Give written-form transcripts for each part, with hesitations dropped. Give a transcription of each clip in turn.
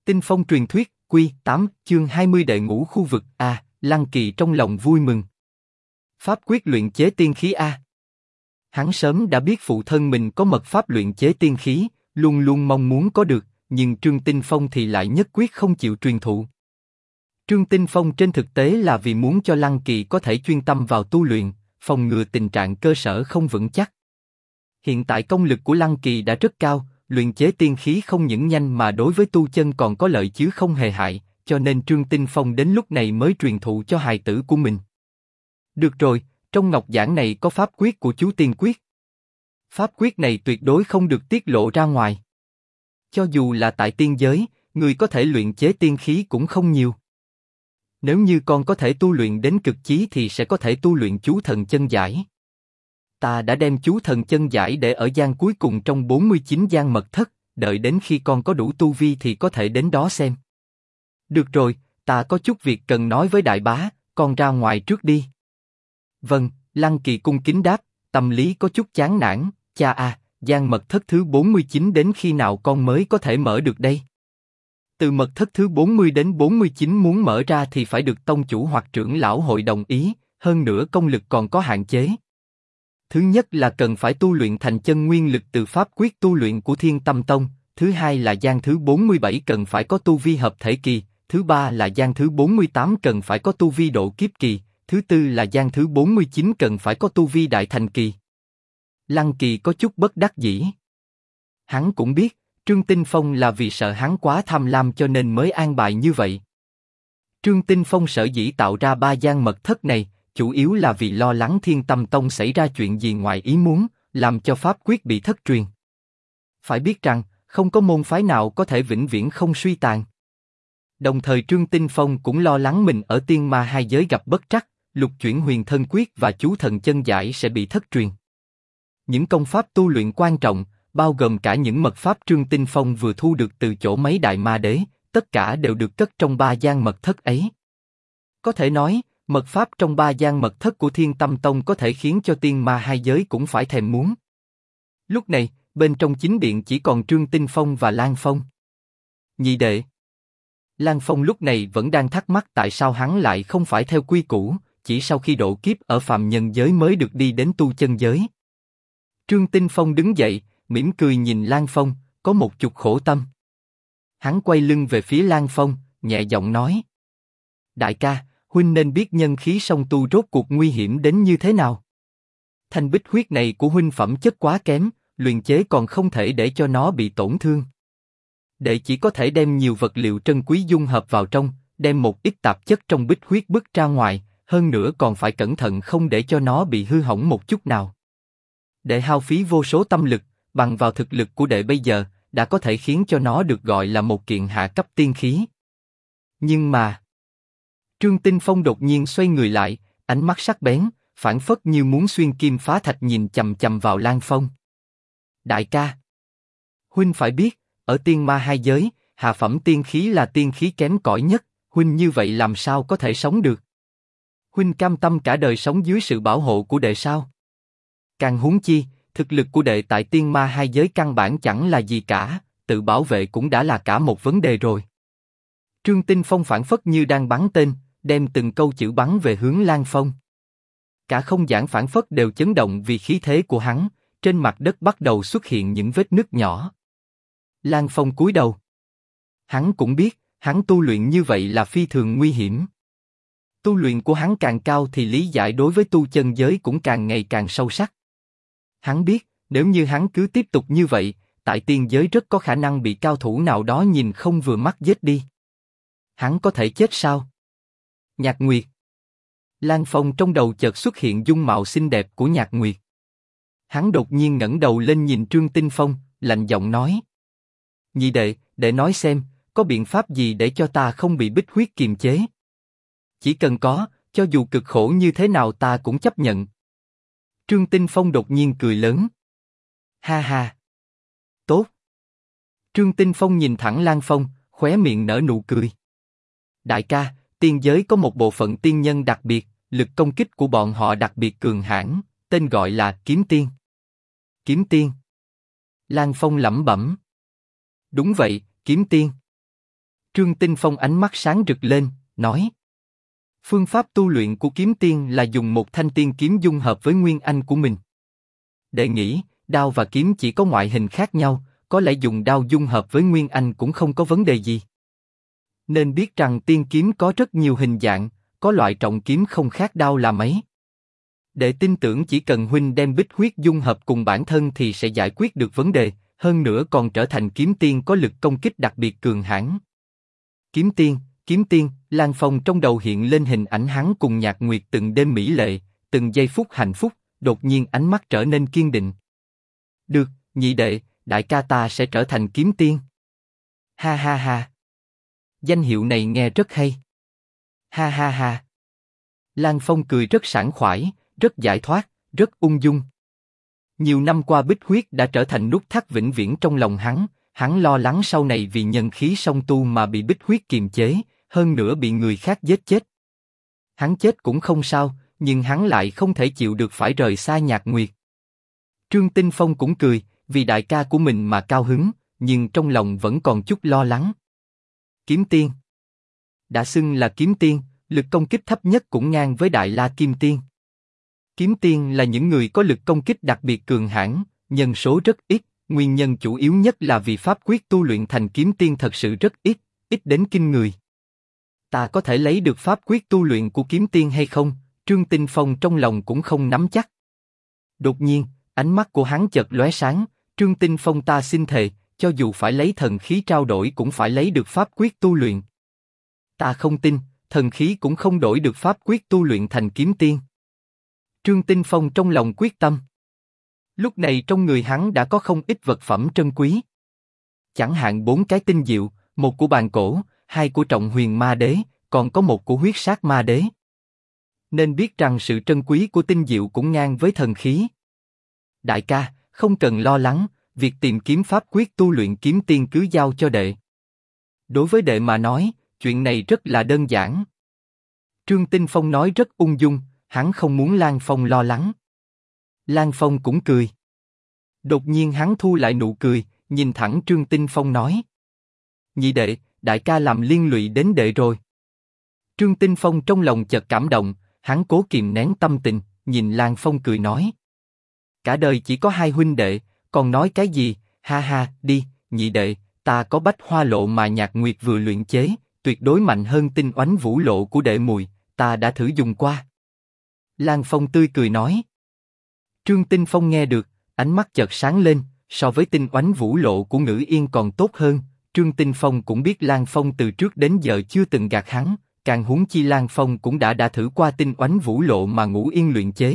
Tinh phong truyền thuyết, Quy 8, chương 20 đệ ngũ khu vực A, Lăng Kỳ trong lòng vui mừng. Pháp quyết luyện chế tiên khí A. Hắn sớm đã biết phụ thân mình có mật pháp luyện chế tiên khí, luôn luôn mong muốn có được, nhưng Trương Tinh Phong thì lại nhất quyết không chịu truyền thụ. Trương Tinh Phong trên thực tế là vì muốn cho Lăng Kỳ có thể chuyên tâm vào tu luyện, phòng ngừa tình trạng cơ sở không vững chắc. Hiện tại công lực của Lăng Kỳ đã rất cao, luyện chế tiên khí không những nhanh mà đối với tu chân còn có lợi chứ không hề hại, cho nên Trương Tinh Phong đến lúc này mới truyền thụ cho hài tử của mình. Được rồi, trong ngọc giản này có pháp quyết của chú tiên quyết. Pháp quyết này tuyệt đối không được tiết lộ ra ngoài. Cho dù là tại tiên giới, người có thể luyện chế tiên khí cũng không nhiều. Nếu như con có thể tu luyện đến cực chí thì sẽ có thể tu luyện chú thần chân giải. Ta đã đem chú thần chân giải để ở gian cuối cùng trong 49 gian mật thất, đợi đến khi con có đủ tu vi thì có thể đến đó xem. Được rồi, ta có chút việc cần nói với đại bá, con ra ngoài trước đi. Vâng, Lăng Kỳ cung kính đáp, tâm lý có chút chán nản, cha à, gian mật thất thứ 49 đến khi nào con mới có thể mở được đây? Từ mật thất thứ 40 đến 49 muốn mở ra thì phải được tông chủ hoặc trưởng lão hội đồng ý, hơn nữa công lực còn có hạn chế. Thứ nhất là cần phải tu luyện thành chân nguyên lực từ pháp quyết tu luyện của Thiên Tâm Tông, thứ hai là gian thứ 47 cần phải có tu vi hợp thể kỳ, thứ ba là gian thứ 48 cần phải có tu vi độ kiếp kỳ, thứ tư là gian thứ 49 cần phải có tu vi đại thành kỳ. Lăng Kỳ có chút bất đắc dĩ. Hắn cũng biết, Trương Tinh Phong là vì sợ hắn quá tham lam cho nên mới an bài như vậy. Trương Tinh Phong sở dĩ tạo ra 3 gian mật thất này, chủ yếu là vì lo lắng Thiên Tâm Tông xảy ra chuyện gì ngoài ý muốn, làm cho pháp quyết bị thất truyền. Phải biết rằng, không có môn phái nào có thể vĩnh viễn không suy tàn. Đồng thời Trương Tinh Phong cũng lo lắng mình ở tiên ma hai giới gặp bất trắc, lục chuyển huyền thân quyết và chú thần chân giải sẽ bị thất truyền. Những công pháp tu luyện quan trọng, bao gồm cả những mật pháp Trương Tinh Phong vừa thu được từ chỗ mấy đại ma đế, tất cả đều được cất trong 3 gian mật thất ấy. Có thể nói, mật pháp trong 3 gian mật thất của Thiên Tâm Tông có thể khiến cho tiên ma hai giới cũng phải thèm muốn. Lúc này, bên trong chính điện chỉ còn Trương Tinh Phong và Lan Phong. Nhị đệ. Lan Phong lúc này vẫn đang thắc mắc tại sao hắn lại không phải theo quy củ, chỉ sau khi độ kiếp ở phàm nhân giới mới được đi đến tu chân giới. Trương Tinh Phong đứng dậy, mỉm cười nhìn Lan Phong, có một chút khổ tâm. Hắn quay lưng về phía Lan Phong, nhẹ giọng nói: Đại ca, huynh nên biết nhân khí song tu rốt cuộc nguy hiểm đến như thế nào. Thanh bích huyết này của huynh phẩm chất quá kém, luyện chế còn không thể để cho nó bị tổn thương. Đệ chỉ có thể đem nhiều vật liệu trân quý dung hợp vào trong, đem một ít tạp chất trong bích huyết bứt ra ngoài, hơn nữa còn phải cẩn thận không để cho nó bị hư hỏng một chút nào. Đệ hao phí vô số tâm lực, bằng vào thực lực của đệ bây giờ, đã có thể khiến cho nó được gọi là một kiện hạ cấp tiên khí. Nhưng mà... Trương Tinh Phong đột nhiên xoay người lại, ánh mắt sắc bén, phảng phất như muốn xuyên kim phá thạch nhìn chằm chằm vào Lan Phong. Đại ca, huynh phải biết, ở tiên ma hai giới, hạ phẩm tiên khí là tiên khí kém cỏi nhất, huynh như vậy làm sao có thể sống được? Huynh cam tâm cả đời sống dưới sự bảo hộ của đệ sao? Càng huống chi, thực lực của đệ tại tiên ma hai giới căn bản chẳng là gì cả, tự bảo vệ cũng đã là cả một vấn đề rồi. Trương Tinh Phong phảng phất như đang bắn tên, đem từng câu chữ bắn về hướng Lan Phong. Cả không gian phảng phất đều chấn động vì khí thế của hắn, trên mặt đất bắt đầu xuất hiện những vết nứt nhỏ. Lan Phong cúi đầu. Hắn cũng biết, hắn tu luyện như vậy là phi thường nguy hiểm. Tu luyện của hắn càng cao thì lý giải đối với tu chân giới cũng càng ngày càng sâu sắc. Hắn biết, nếu như hắn cứ tiếp tục như vậy, tại tiên giới rất có khả năng bị cao thủ nào đó nhìn không vừa mắt giết đi. Hắn có thể chết sao? Nhạc Nguyệt. Lan Phong trong đầu chợt xuất hiện dung mạo xinh đẹp của Nhạc Nguyệt. Hắn đột nhiên ngẩng đầu lên nhìn Trương Tinh Phong, lạnh giọng nói: Nhị đệ, đệ nói xem, có biện pháp gì để cho ta không bị bích huyết kiềm chế? Chỉ cần có, cho dù cực khổ như thế nào ta cũng chấp nhận. Trương Tinh Phong đột nhiên cười lớn. Ha ha. Tốt. Trương Tinh Phong nhìn thẳng Lan Phong, khóe miệng nở nụ cười. Đại ca, tiên giới có một bộ phận tiên nhân đặc biệt, lực công kích của bọn họ đặc biệt cường hãn, tên gọi là Kiếm Tiên. Kiếm Tiên. Lan Phong lẩm bẩm. Đúng vậy, Kiếm Tiên. Trương Tinh Phong ánh mắt sáng rực lên, nói. Phương pháp tu luyện của kiếm tiên là dùng một thanh tiên kiếm dung hợp với nguyên anh của mình. Đệ nghĩ, đao và kiếm chỉ có ngoại hình khác nhau, có lẽ dùng đao dung hợp với nguyên anh cũng không có vấn đề gì. Nên biết rằng tiên kiếm có rất nhiều hình dạng, có loại trọng kiếm không khác đao là mấy. Đệ tin tưởng chỉ cần huynh đem bích huyết dung hợp cùng bản thân thì sẽ giải quyết được vấn đề, hơn nữa còn trở thành kiếm tiên có lực công kích đặc biệt cường hãn. Kiếm tiên, Lan Phong trong đầu hiện lên hình ảnh hắn cùng Nhạc Nguyệt từng đêm mỹ lệ, từng giây phút hạnh phúc, đột nhiên ánh mắt trở nên kiên định. Được, nhị đệ, đại ca ta sẽ trở thành kiếm tiên. Ha ha ha. Danh hiệu này nghe rất hay. Ha ha ha. Lan Phong cười rất sảng khoái, rất giải thoát, rất ung dung. Nhiều năm qua bích huyết đã trở thành nút thắt vĩnh viễn trong lòng hắn lo lắng sau này vì nhân khí song tu mà bị bích huyết kiềm chế, hơn nữa bị người khác giết chết. Hắn chết cũng không sao, nhưng hắn lại không thể chịu được phải rời xa Nhạc Nguyệt. Trương Tinh Phong cũng cười, vì đại ca của mình mà cao hứng, nhưng trong lòng vẫn còn chút lo lắng. Kiếm tiên. Đã xưng là kiếm tiên, lực công kích thấp nhất cũng ngang với Đại La Kim Tiên. Kiếm tiên là những người có lực công kích đặc biệt cường hãn, nhân số rất ít, nguyên nhân chủ yếu nhất là vì pháp quyết tu luyện thành kiếm tiên thật sự rất ít, ít đến kinh người. Ta có thể lấy được pháp quyết tu luyện của kiếm tiên hay không? Trương Tinh Phong trong lòng cũng không nắm chắc. Đột nhiên, ánh mắt của hắn chợt lóe sáng, Trương Tinh Phong ta xin thề, cho dù phải lấy thần khí trao đổi cũng phải lấy được pháp quyết tu luyện. Ta không tin, thần khí cũng không đổi được pháp quyết tu luyện thành kiếm tiên. Trương Tinh Phong trong lòng quyết tâm. Lúc này trong người hắn đã có không ít vật phẩm trân quý. Chẳng hạn 4 cái tinh diệu, một của bàn cổ, 2 của trọng huyền ma đế, còn có một của huyết sát ma đế. Nên biết rằng sự trân quý của tinh diệu cũng ngang với thần khí. Đại ca, không cần lo lắng, việc tìm kiếm pháp quyết tu luyện kiếm tiên cứ giao cho đệ. Đối với đệ mà nói, chuyện này rất là đơn giản. Trương Tinh Phong nói rất ung dung, hắn không muốn Lan Phong lo lắng. Lan Phong cũng cười. Đột nhiên hắn thu lại nụ cười, nhìn thẳng Trương Tinh Phong nói. Nhị đệ, đại ca làm liên lụy đến đệ rồi. Trương Tinh Phong trong lòng chợt cảm động, hắn cố kìm nén tâm tình, nhìn Lan Phong cười nói. Cả đời chỉ có 2 huynh đệ, còn nói cái gì, ha ha, đi, nhị đệ, ta có bách hoa lộ mà Nhạc Nguyệt vừa luyện chế, tuyệt đối mạnh hơn tinh oánh vũ lộ của đệ mùi, ta đã thử dùng qua. Lan Phong tươi cười nói. Trương Tinh Phong nghe được, ánh mắt chợt sáng lên, so với tinh oánh vũ lộ của Ngữ Yên còn tốt hơn. Trương Tinh Phong cũng biết Lan Phong từ trước đến giờ chưa từng gạt hắn, càng huống chi Lan Phong cũng đã thử qua tinh oánh vũ lộ mà Ngũ Yên luyện chế.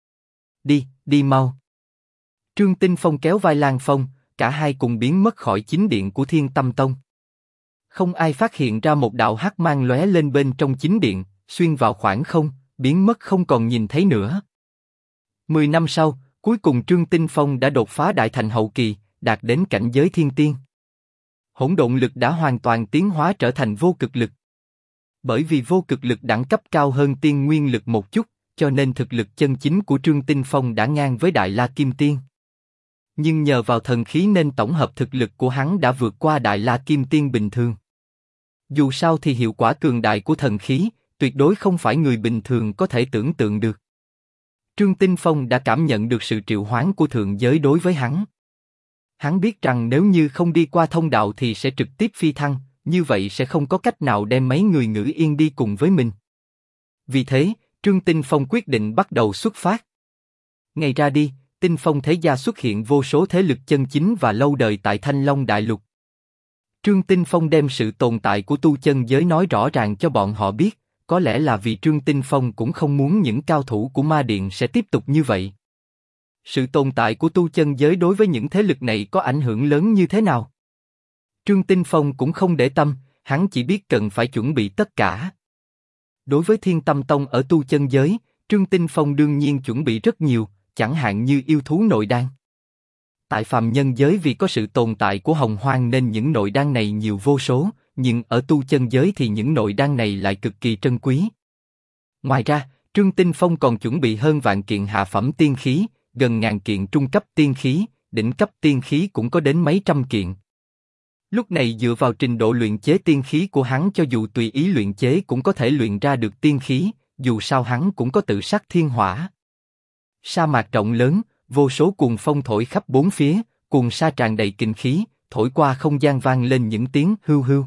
Đi mau. Trương Tinh Phong kéo vai Lan Phong, cả hai cùng biến mất khỏi chính điện của Thiên Tâm Tông. Không ai phát hiện ra một đạo hắc mang lóe lên bên trong chính điện, xuyên vào khoảng không, biến mất không còn nhìn thấy nữa. 10 năm sau, cuối cùng Trương Tinh Phong đã đột phá đại thành hậu kỳ, đạt đến cảnh giới thiên tiên. Hỗn độn lực đã hoàn toàn tiến hóa trở thành vô cực lực. Bởi vì vô cực lực đẳng cấp cao hơn tiên nguyên lực một chút, cho nên thực lực chân chính của Trương Tinh Phong đã ngang với Đại La Kim Tiên. Nhưng nhờ vào thần khí nên tổng hợp thực lực của hắn đã vượt qua Đại La Kim Tiên bình thường. Dù sao thì hiệu quả cường đại của thần khí, tuyệt đối không phải người bình thường có thể tưởng tượng được. Trương Tinh Phong đã cảm nhận được sự triệu hoán của thượng giới đối với hắn. Hắn biết rằng nếu như không đi qua thông đạo thì sẽ trực tiếp phi thăng, như vậy sẽ không có cách nào đem mấy người Ngữ Yên đi cùng với mình. Vì thế, Trương Tinh Phong quyết định bắt đầu xuất phát. Ngày ra đi, Tinh Phong thế gia xuất hiện vô số thế lực chân chính và lâu đời tại Thanh Long Đại Lục. Trương Tinh Phong đem sự tồn tại của tu chân giới nói rõ ràng cho bọn họ biết, có lẽ là vì Trương Tinh Phong cũng không muốn những cao thủ của Ma Điện sẽ tiếp tục như vậy. Sự tồn tại của tu chân giới đối với những thế lực này có ảnh hưởng lớn như thế nào? Trương Tinh Phong cũng không để tâm, hắn chỉ biết cần phải chuẩn bị tất cả. Đối với Thiên Tâm Tông ở tu chân giới, Trương Tinh Phong đương nhiên chuẩn bị rất nhiều, chẳng hạn như yêu thú nội đan. Tại phàm nhân giới vì có sự tồn tại của hồng hoang nên những nội đan này nhiều vô số, nhưng ở tu chân giới thì những nội đan này lại cực kỳ trân quý. Ngoài ra, Trương Tinh Phong còn chuẩn bị hơn vạn kiện hạ phẩm tiên khí, gần ngàn kiện trung cấp tiên khí, đỉnh cấp tiên khí cũng có đến mấy trăm kiện. Lúc này dựa vào trình độ luyện chế tiên khí của hắn cho dù tùy ý luyện chế cũng có thể luyện ra được tiên khí, dù sao hắn cũng có tự sắc thiên hỏa. Sa mạc rộng lớn, vô số cuồng phong thổi khắp bốn phía, cuồng sa tràn đầy kình khí, thổi qua không gian vang lên những tiếng hưu hưu.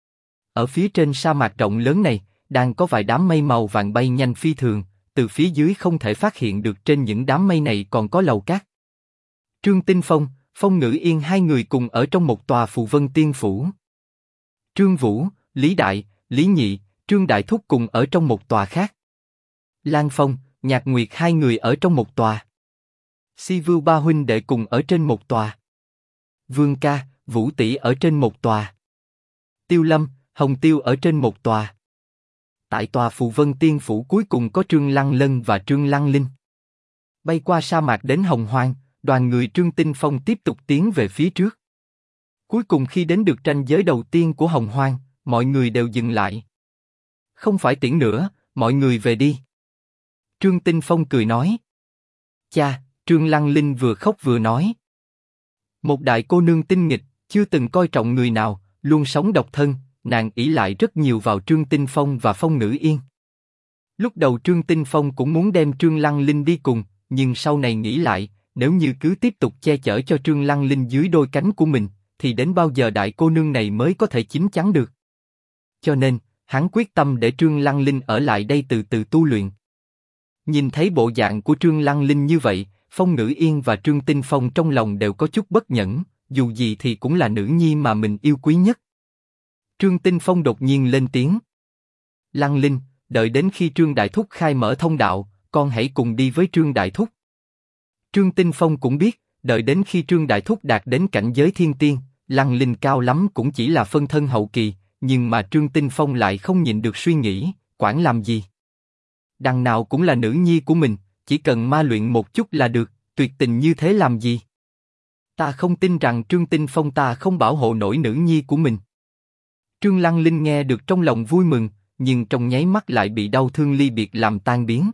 Ở phía trên sa mạc rộng lớn này, đang có vài đám mây màu vàng bay nhanh phi thường, từ phía dưới không thể phát hiện được trên những đám mây này còn có lầu cát. Trương Tinh Phong, Phong Ngữ Yên hai người cùng ở trong một tòa phù vân tiên phủ. Trương Vũ, Lý Đại, Lý Nhị, Trương Đại Thúc cùng ở trong một tòa khác. Lan Phong, Nhạc Nguyệt hai người ở trong một tòa. Si Vưu ba huynh đệ cùng ở trên một tòa. Vương Ca, Vũ Tỷ ở trên một tòa. Tiêu Lâm, Hồng Tiêu ở trên một tòa. Tại tòa phù vân tiên phủ cuối cùng có Trương Lăng Lân và Trương Lăng Linh. Bay qua sa mạc đến Hồng Hoang, đoàn người Trương Tinh Phong tiếp tục tiến về phía trước. Cuối cùng khi đến được ranh giới đầu tiên của Hồng Hoang, mọi người đều dừng lại. Không phải tiễn nữa, mọi người về đi. Trương Tinh Phong cười nói. Cha, Trương Lăng Linh vừa khóc vừa nói. Một đại cô nương tinh nghịch, chưa từng coi trọng người nào, luôn sống độc thân, nàng ỷ lại rất nhiều vào Trương Tinh Phong và Phong Ngữ Yên. Lúc đầu Trương Tinh Phong cũng muốn đem Trương Lăng Linh đi cùng, nhưng sau này nghĩ lại, nếu như cứ tiếp tục che chở cho Trương Lăng Linh dưới đôi cánh của mình, thì đến bao giờ đại cô nương này mới có thể chín chắn được. Cho nên, hắn quyết tâm để Trương Lăng Linh ở lại đây từ từ tu luyện. Nhìn thấy bộ dạng của Trương Lăng Linh như vậy, Phong Ngữ Yên và Trương Tinh Phong trong lòng đều có chút bất nhẫn, dù gì thì cũng là nữ nhi mà mình yêu quý nhất. Trương Tinh Phong đột nhiên lên tiếng. Lăng Linh, đợi đến khi Trương Đại Thúc khai mở thông đạo, con hãy cùng đi với Trương Đại Thúc. Trương Tinh Phong cũng biết, đợi đến khi Trương Đại Thúc đạt đến cảnh giới thiên tiên, Lăng Linh cao lắm cũng chỉ là phân thân hậu kỳ, nhưng mà Trương Tinh Phong lại không nhịn được suy nghĩ, quản làm gì? Đằng nào cũng là nữ nhi của mình, chỉ cần ma luyện một chút là được, tuyệt tình như thế làm gì? Ta không tin rằng Trương Tinh Phong ta không bảo hộ nổi nữ nhi của mình. Trương Lăng Linh nghe được trong lòng vui mừng, nhưng trong nháy mắt lại bị đau thương ly biệt làm tan biến.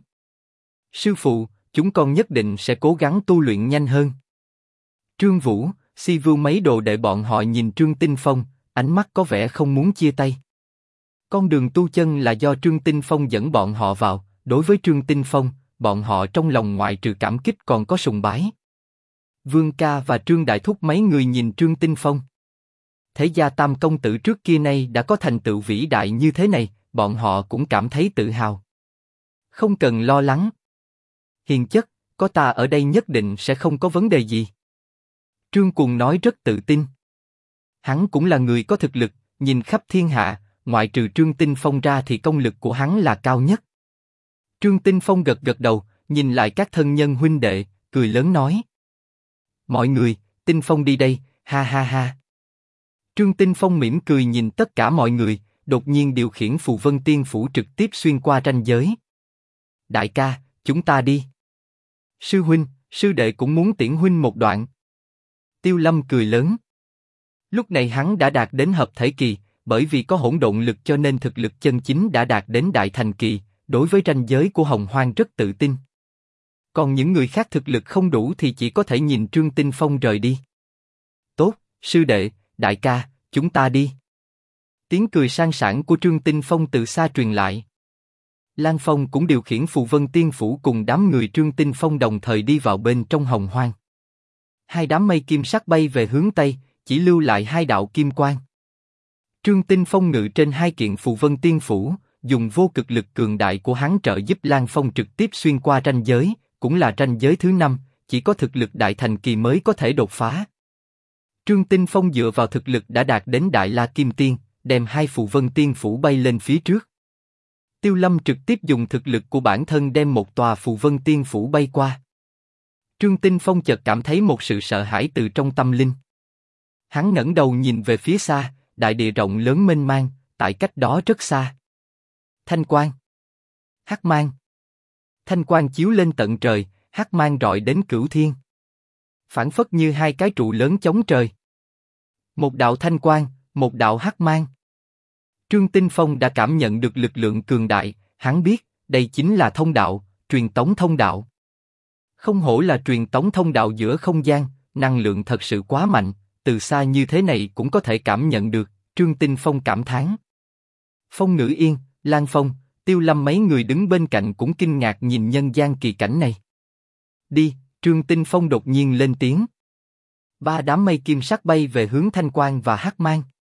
Sư phụ, chúng con nhất định sẽ cố gắng tu luyện nhanh hơn. Trương Vũ, Si Vưu mấy đồ đệ bọn họ nhìn Trương Tinh Phong, ánh mắt có vẻ không muốn chia tay. Con đường tu chân là do Trương Tinh Phong dẫn bọn họ vào, đối với Trương Tinh Phong, bọn họ trong lòng ngoại trừ cảm kích còn có sùng bái. Vương Ca và Trương Đại Thúc mấy người nhìn Trương Tinh Phong. Thế gia tam công tử trước kia nay đã có thành tựu vĩ đại như thế này, bọn họ cũng cảm thấy tự hào. Không cần lo lắng. Hiền chất, có ta ở đây nhất định sẽ không có vấn đề gì. Trương Cuồng nói rất tự tin. Hắn cũng là người có thực lực, nhìn khắp thiên hạ, ngoại trừ Trương Tinh Phong ra thì công lực của hắn là cao nhất. Trương Tinh Phong gật gật đầu, nhìn lại các thân nhân huynh đệ, cười lớn nói. Mọi người, Tinh Phong đi đây, ha ha ha. Trương Tinh Phong mỉm cười nhìn tất cả mọi người, đột nhiên điều khiển phù vân tiên phủ trực tiếp xuyên qua ranh giới. Đại ca, chúng ta đi. Sư huynh, sư đệ cũng muốn tiễn huynh một đoạn. Tiêu Lâm cười lớn. Lúc này hắn đã đạt đến hợp thể kỳ, bởi vì có hỗn độn lực cho nên thực lực chân chính đã đạt đến đại thành kỳ, đối với ranh giới của Hồng Hoang rất tự tin. Còn những người khác thực lực không đủ thì chỉ có thể nhìn Trương Tinh Phong rời đi. Tốt, sư đệ, đại ca, chúng ta đi. Tiếng cười sang sảng của Trương Tinh Phong từ xa truyền lại. Lan Phong cũng điều khiển phù vân tiên phủ cùng đám người Trương Tinh Phong đồng thời đi vào bên trong Hồng Hoang. Hai đám mây kim sắc bay về hướng Tây, chỉ lưu lại hai đạo kim quang. Trương Tinh Phong ngự trên hai kiện phù vân tiên phủ, dùng vô cực lực cường đại của hắn trợ giúp Lan Phong trực tiếp xuyên qua ranh giới, cũng là ranh giới thứ 5, chỉ có thực lực đại thành kỳ mới có thể đột phá. Trương Tinh Phong dựa vào thực lực đã đạt đến Đại La Kim Tiên, đem hai phù vân tiên phủ bay lên phía trước. Tiêu Lâm trực tiếp dùng thực lực của bản thân đem một tòa phù vân tiên phủ bay qua. Trương Tinh Phong chợt cảm thấy một sự sợ hãi từ trong tâm linh. Hắn ngẩng đầu nhìn về phía xa, đại địa rộng lớn mênh mang, tại cách đó rất xa. Thanh quang, hắc mang. Thanh quang chiếu lên tận trời, hắc mang rọi đến cửu thiên. Phảng phất như hai cái trụ lớn chống trời. Một đạo thanh quang, một đạo hắc mang. Trương Tinh Phong đã cảm nhận được lực lượng cường đại, hắn biết, đây chính là thông đạo, truyền tống thông đạo. Không hổ là truyền tống thông đạo giữa không gian, năng lượng thật sự quá mạnh, từ xa như thế này cũng có thể cảm nhận được, Trương Tinh Phong cảm thán. Phong Ngữ Yên, Lan Phong, Tiêu Lâm mấy người đứng bên cạnh cũng kinh ngạc nhìn nhân gian kỳ cảnh này. Đi, Trương Tinh Phong đột nhiên lên tiếng. Ba đám mây kim sắc bay về hướng Thanh Quang và Hắc Mang.